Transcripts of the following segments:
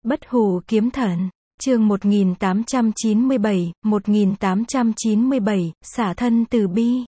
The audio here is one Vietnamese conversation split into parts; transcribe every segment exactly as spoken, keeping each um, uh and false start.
Bất hủ kiếm thần, chương một nghìn tám trăm chín mươi bảy, một nghìn tám trăm chín mươi bảy, xả thân từ bi.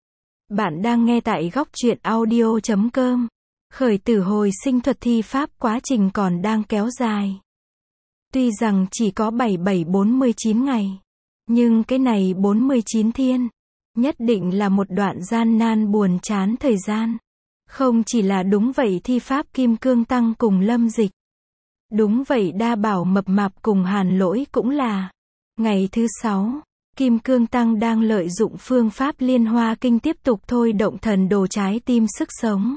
Bạn đang nghe tại góc truyện audio chấm com. Khởi tử hồi sinh thuật thi pháp quá trình còn đang kéo dài. Tuy rằng chỉ có bảy bảy bốn mươi chín ngày, nhưng cái này bốn mươi chín thiên, nhất định là một đoạn gian nan buồn chán thời gian. Không chỉ là đúng vậy thi pháp Kim Cương Tăng cùng Lâm Dịch. Đúng vậy Đa Bảo Mập Mạp cùng Hàn Lỗi cũng là. Ngày thứ sáu, Kim Cương Tăng đang lợi dụng phương pháp Liên Hoa Kinh tiếp tục thôi động thần đồ trái tim sức sống.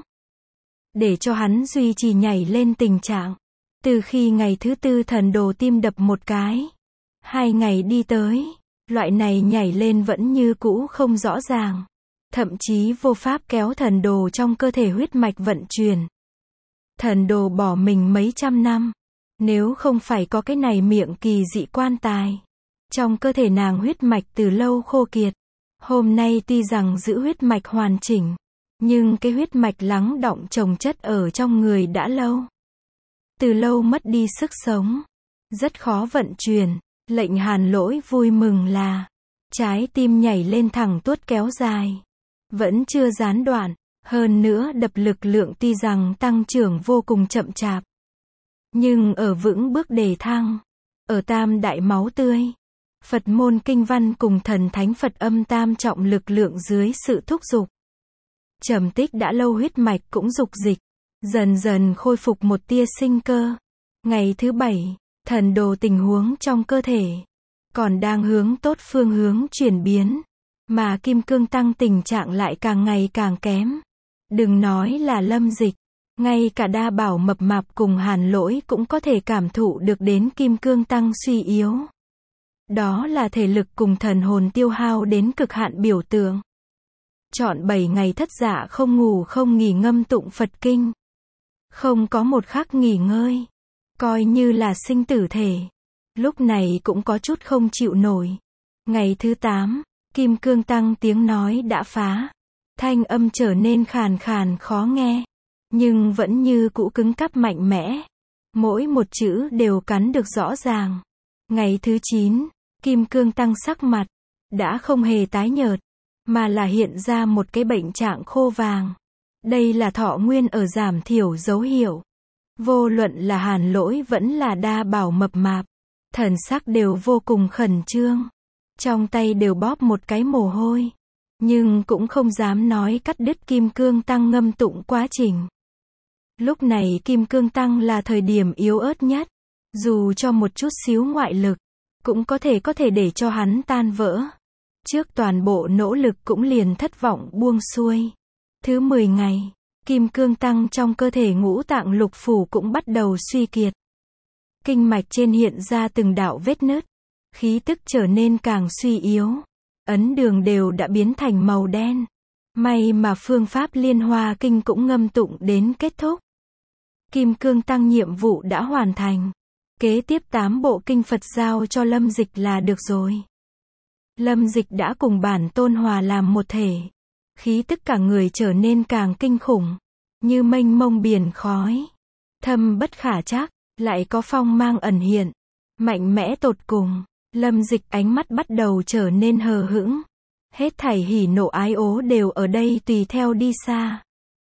Để cho hắn duy trì nhảy lên tình trạng. Từ khi ngày thứ tư thần đồ tim đập một cái. Hai ngày đi tới, loại này nhảy lên vẫn như cũ không rõ ràng. Thậm chí vô pháp kéo thần đồ trong cơ thể huyết mạch vận chuyển. Thần đồ bỏ mình mấy trăm năm. Nếu không phải có cái này miệng kỳ dị quan tài. Trong cơ thể nàng huyết mạch từ lâu khô kiệt. Hôm nay tuy rằng giữ huyết mạch hoàn chỉnh. Nhưng cái huyết mạch lắng đọng chồng chất ở trong người đã lâu. Từ lâu mất đi sức sống. Rất khó vận chuyển. Lệnh Hàn Lỗi vui mừng là. Trái tim nhảy lên thẳng tuốt kéo dài. Vẫn chưa gián đoạn. Hơn nữa đập lực lượng tuy rằng tăng trưởng vô cùng chậm chạp. Nhưng ở vững bước đề thăng. Ở tam đại máu tươi. Phật môn kinh văn cùng thần thánh Phật âm tam trọng lực lượng dưới sự thúc giục. Trầm tích đã lâu huyết mạch cũng dục dịch. Dần dần khôi phục một tia sinh cơ. Ngày thứ bảy, thần đồ tình huống trong cơ thể. Còn đang hướng tốt phương hướng chuyển biến. Mà Kim Cương Tăng tình trạng lại càng ngày càng kém. Đừng nói là Lâm Dịch. Ngay cả Đa Bảo Mập Mạp cùng Hàn Lỗi cũng có thể cảm thụ được đến Kim Cương Tăng suy yếu. Đó là thể lực cùng thần hồn tiêu hao đến cực hạn biểu tượng. Trọn bảy ngày thất dạ không ngủ không nghỉ ngâm tụng Phật Kinh. Không có một khắc nghỉ ngơi. Coi như là sinh tử thể. Lúc này cũng có chút không chịu nổi. Ngày thứ tám, Kim Cương Tăng tiếng nói đã phá. Thanh âm trở nên khàn khàn khó nghe. Nhưng vẫn như cũ cứng cáp mạnh mẽ. Mỗi một chữ đều cắn được rõ ràng. Ngày thứ chín, Kim Cương Tăng sắc mặt. Đã không hề tái nhợt. Mà là hiện ra một cái bệnh trạng khô vàng. Đây là thọ nguyên ở giảm thiểu dấu hiệu. Vô luận là Hàn Lỗi vẫn là Đa Bảo Mập Mạp. Thần sắc đều vô cùng khẩn trương. Trong tay đều bóp một cái mồ hôi. Nhưng cũng không dám nói cắt đứt Kim Cương Tăng ngâm tụng quá trình. Lúc này Kim Cương Tăng là thời điểm yếu ớt nhất. Dù cho một chút xíu ngoại lực. Cũng có thể có thể để cho hắn tan vỡ. Trước toàn bộ nỗ lực cũng liền thất vọng buông xuôi. Thứ mười ngày. Kim Cương Tăng trong cơ thể ngũ tạng lục phủ cũng bắt đầu suy kiệt. Kinh mạch trên hiện ra từng đạo vết nứt. Khí tức trở nên càng suy yếu. Ấn đường đều đã biến thành màu đen. May mà phương pháp Liên Hoa Kinh cũng ngâm tụng đến kết thúc. Kim Cương Tăng nhiệm vụ đã hoàn thành. Kế tiếp tám bộ kinh Phật giao cho Lâm Dịch là được rồi. Lâm Dịch đã cùng bản tôn hòa làm một thể. Khí tức cả người trở nên càng kinh khủng. Như mênh mông biển khói. Thâm bất khả trắc, lại có phong mang ẩn hiện. Mạnh mẽ tột cùng. Lâm Dịch ánh mắt bắt đầu trở nên hờ hững. Hết thảy hỉ nộ ái ố đều ở đây tùy theo đi xa.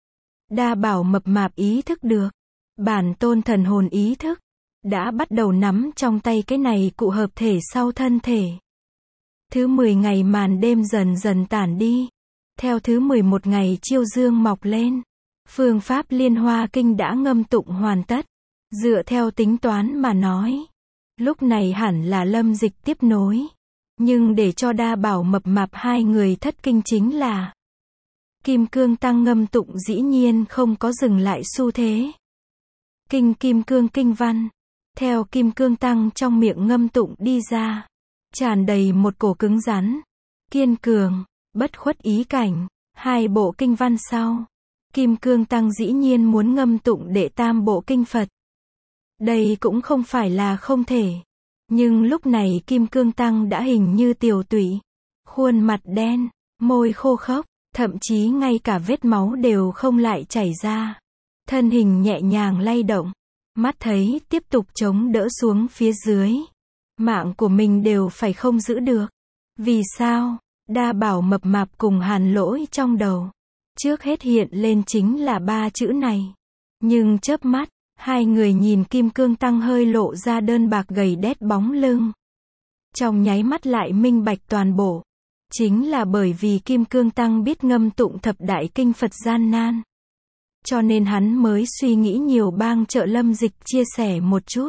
Đa Bảo Mập Mạp ý thức được. Bản tôn thần hồn ý thức. Đã bắt đầu nắm trong tay cái này cụ hợp thể sau thân thể. Thứ mười ngày màn đêm dần dần tản đi. Theo thứ mười một ngày chiêu dương mọc lên. Phương pháp Liên Hoa Kinh đã ngâm tụng hoàn tất. Dựa theo tính toán mà nói. Lúc này hẳn là Lâm Dịch tiếp nối. Nhưng để cho Đa Bảo Mập Mạp hai người thất kinh chính là. Kim Cương Tăng ngâm tụng dĩ nhiên không có dừng lại xu thế. Kinh Kim Cương Kinh Văn. Theo Kim Cương Tăng trong miệng ngâm tụng đi ra. Tràn đầy một cổ cứng rắn. Kiên cường. Bất khuất ý cảnh. Hai bộ kinh văn sau. Kim Cương Tăng dĩ nhiên muốn ngâm tụng đệ tam bộ kinh Phật. Đây cũng không phải là không thể. Nhưng lúc này Kim Cương Tăng đã hình như tiều tụy. Khuôn mặt đen. Môi khô khốc. Thậm chí ngay cả vết máu đều không lại chảy ra. Thân hình nhẹ nhàng lay động. Mắt thấy tiếp tục chống đỡ xuống phía dưới. Mạng của mình đều phải không giữ được. Vì sao? Đa Bảo mập mạp cùng Hàn Lỗi trong đầu. Trước hết hiện lên chính là ba chữ này. Nhưng chớp mắt, hai người nhìn Kim Cương Tăng hơi lộ ra đơn bạc gầy đét bóng lưng. Trong nháy mắt lại minh bạch toàn bộ. Chính là bởi vì Kim Cương Tăng biết ngâm tụng thập đại kinh Phật gian nan. Cho nên hắn mới suy nghĩ nhiều bang Trợ Lâm Dịch chia sẻ một chút.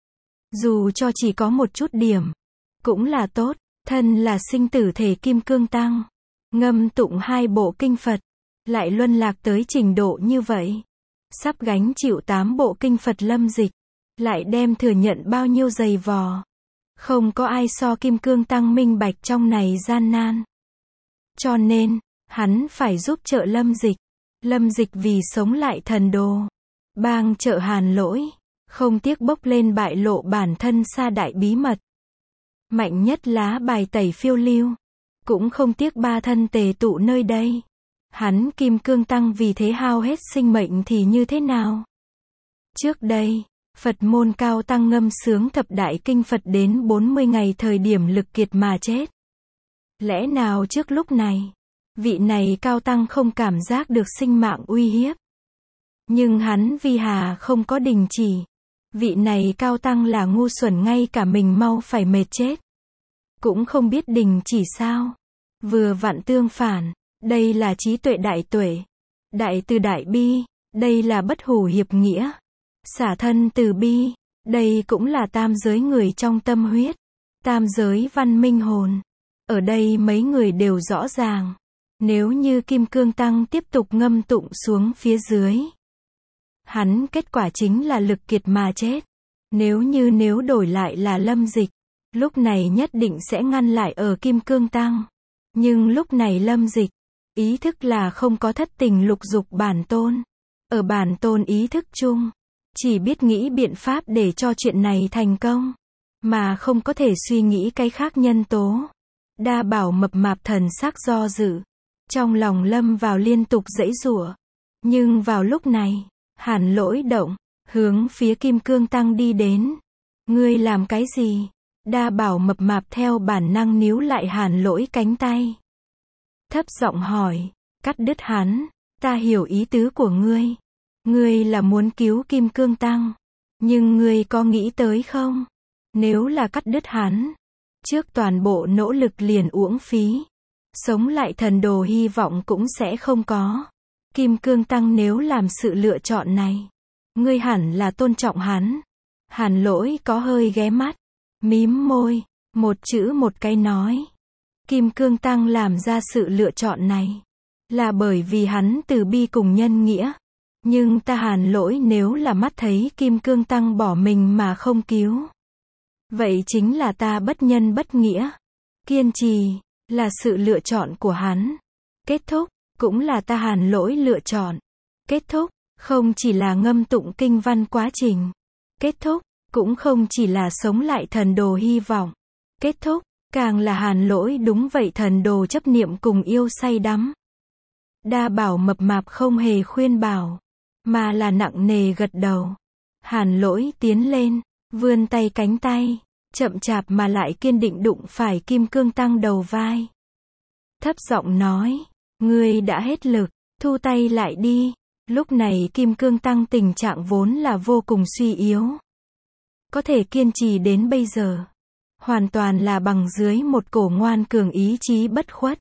Dù cho chỉ có một chút điểm, cũng là tốt. Thân là sinh tử thể Kim Cương Tăng, ngâm tụng hai bộ kinh Phật, lại luân lạc tới trình độ như vậy. Sắp gánh chịu tám bộ kinh Phật Lâm Dịch, lại đem thừa nhận bao nhiêu dày vò. Không có ai so Kim Cương Tăng minh bạch trong này gian nan. Cho nên, hắn phải giúp Trợ Lâm Dịch. Lâm Dịch vì sống lại thần đồ. Bang Trợ Hàn Lỗi, không tiếc bốc lên bại lộ bản thân xa đại bí mật. Mạnh nhất lá bài tẩy phiêu lưu. Cũng không tiếc ba thân tề tụ nơi đây. Hắn Kim Cương Tăng vì thế hao hết sinh mệnh thì như thế nào? Trước đây, Phật môn cao tăng ngâm sướng thập đại kinh Phật đến bốn mươi ngày thời điểm lực kiệt mà chết. Lẽ nào trước lúc này, vị này cao tăng không cảm giác được sinh mạng uy hiếp? Nhưng hắn vì hà không có đình chỉ. Vị này cao tăng là ngu xuẩn ngay cả mình mau phải mệt chết. Cũng không biết đình chỉ sao. Vừa vặn tương phản. Đây là trí tuệ đại tuệ. Đại từ đại bi. Đây là bất hủ hiệp nghĩa. Xả thân từ bi. Đây cũng là tam giới người trong tâm huyết. Tam giới văn minh hồn. Ở đây mấy người đều rõ ràng. Nếu như Kim Cương Tăng tiếp tục ngâm tụng xuống phía dưới, hắn kết quả chính là lực kiệt mà chết. Nếu như nếu đổi lại là Lâm Dịch, lúc này nhất định sẽ ngăn lại ở Kim Cương Tăng. Nhưng lúc này Lâm Dịch, ý thức là không có thất tình lục dục bản tôn. Ở bản tôn ý thức chung, chỉ biết nghĩ biện pháp để cho chuyện này thành công, mà không có thể suy nghĩ cái khác nhân tố. Đa Bảo mập mạp thần sắc do dự, trong lòng lâm vào liên tục giãy giụa. Nhưng vào lúc này, Hàn Lỗi động, hướng phía Kim Cương Tăng đi đến. Ngươi làm cái gì? Đa Bảo mập mạp theo bản năng níu lại Hàn Lỗi cánh tay. Thấp giọng hỏi, cắt đứt hắn, ta hiểu ý tứ của ngươi. Ngươi là muốn cứu Kim Cương Tăng. Nhưng ngươi có nghĩ tới không? Nếu là cắt đứt hắn, trước toàn bộ nỗ lực liền uổng phí. Sống lại thần đồ hy vọng cũng sẽ không có. Kim Cương Tăng nếu làm sự lựa chọn này, ngươi hẳn là tôn trọng hắn. Hàn Lỗi có hơi ghé mắt, mím môi, một chữ một cái nói. Kim Cương Tăng làm ra sự lựa chọn này, là bởi vì hắn từ bi cùng nhân nghĩa. Nhưng ta Hàn Lỗi nếu là mắt thấy Kim Cương Tăng bỏ mình mà không cứu, vậy chính là ta bất nhân bất nghĩa. Kiên trì, là sự lựa chọn của hắn. Kết thúc, cũng là ta Hàn Lỗi lựa chọn. Kết thúc, không chỉ là ngâm tụng kinh văn quá trình. Kết thúc, cũng không chỉ là sống lại thần đồ hy vọng. Kết thúc, càng là Hàn Lỗi đúng vậy thần đồ chấp niệm cùng yêu say đắm. Đa Bảo mập mạp không hề khuyên bảo, mà là nặng nề gật đầu. Hàn Lỗi tiến lên, vươn tay cánh tay, chậm chạp mà lại kiên định đụng phải Kim Cương Tăng đầu vai. Thấp giọng nói, ngươi đã hết lực, thu tay lại đi. Lúc này Kim Cương Tăng tình trạng vốn là vô cùng suy yếu. Có thể kiên trì đến bây giờ, hoàn toàn là bằng dưới một cổ ngoan cường ý chí bất khuất.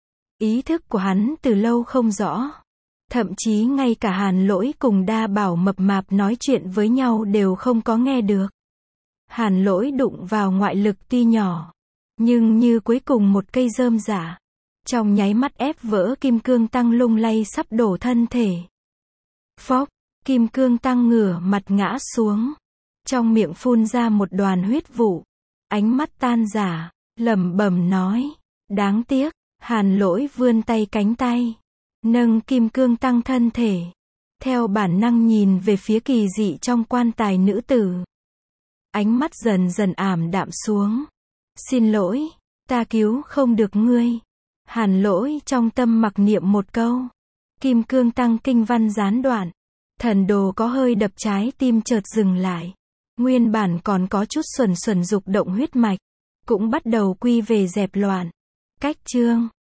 Ý thức của hắn từ lâu không rõ. Thậm chí ngay cả Hàn Lỗi cùng Đa Bảo mập mạp nói chuyện với nhau đều không có nghe được. Hàn Lỗi đụng vào ngoại lực tuy nhỏ, nhưng như cuối cùng một cây rơm rả, trong nháy mắt ép vỡ Kim Cương Tăng lung lay sắp đổ thân thể. Phốc, Kim Cương Tăng ngửa mặt ngã xuống, trong miệng phun ra một đoàn huyết vụ, ánh mắt tan rã, lẩm bẩm nói, đáng tiếc. Hàn Lỗi vươn tay cánh tay, nâng Kim Cương Tăng thân thể, theo bản năng nhìn về phía kỳ dị trong quan tài nữ tử. Ánh mắt dần dần ảm đạm xuống. Xin lỗi, ta cứu không được ngươi. Hàn Lỗi trong tâm mặc niệm một câu. Kim Cương Tăng kinh văn gián đoạn, Thần đồ có hơi đập trái tim chợt dừng lại. Nguyên bản còn có chút xuẩn xuẩn dục động huyết mạch, cũng bắt đầu quy về dẹp loạn. Cách chương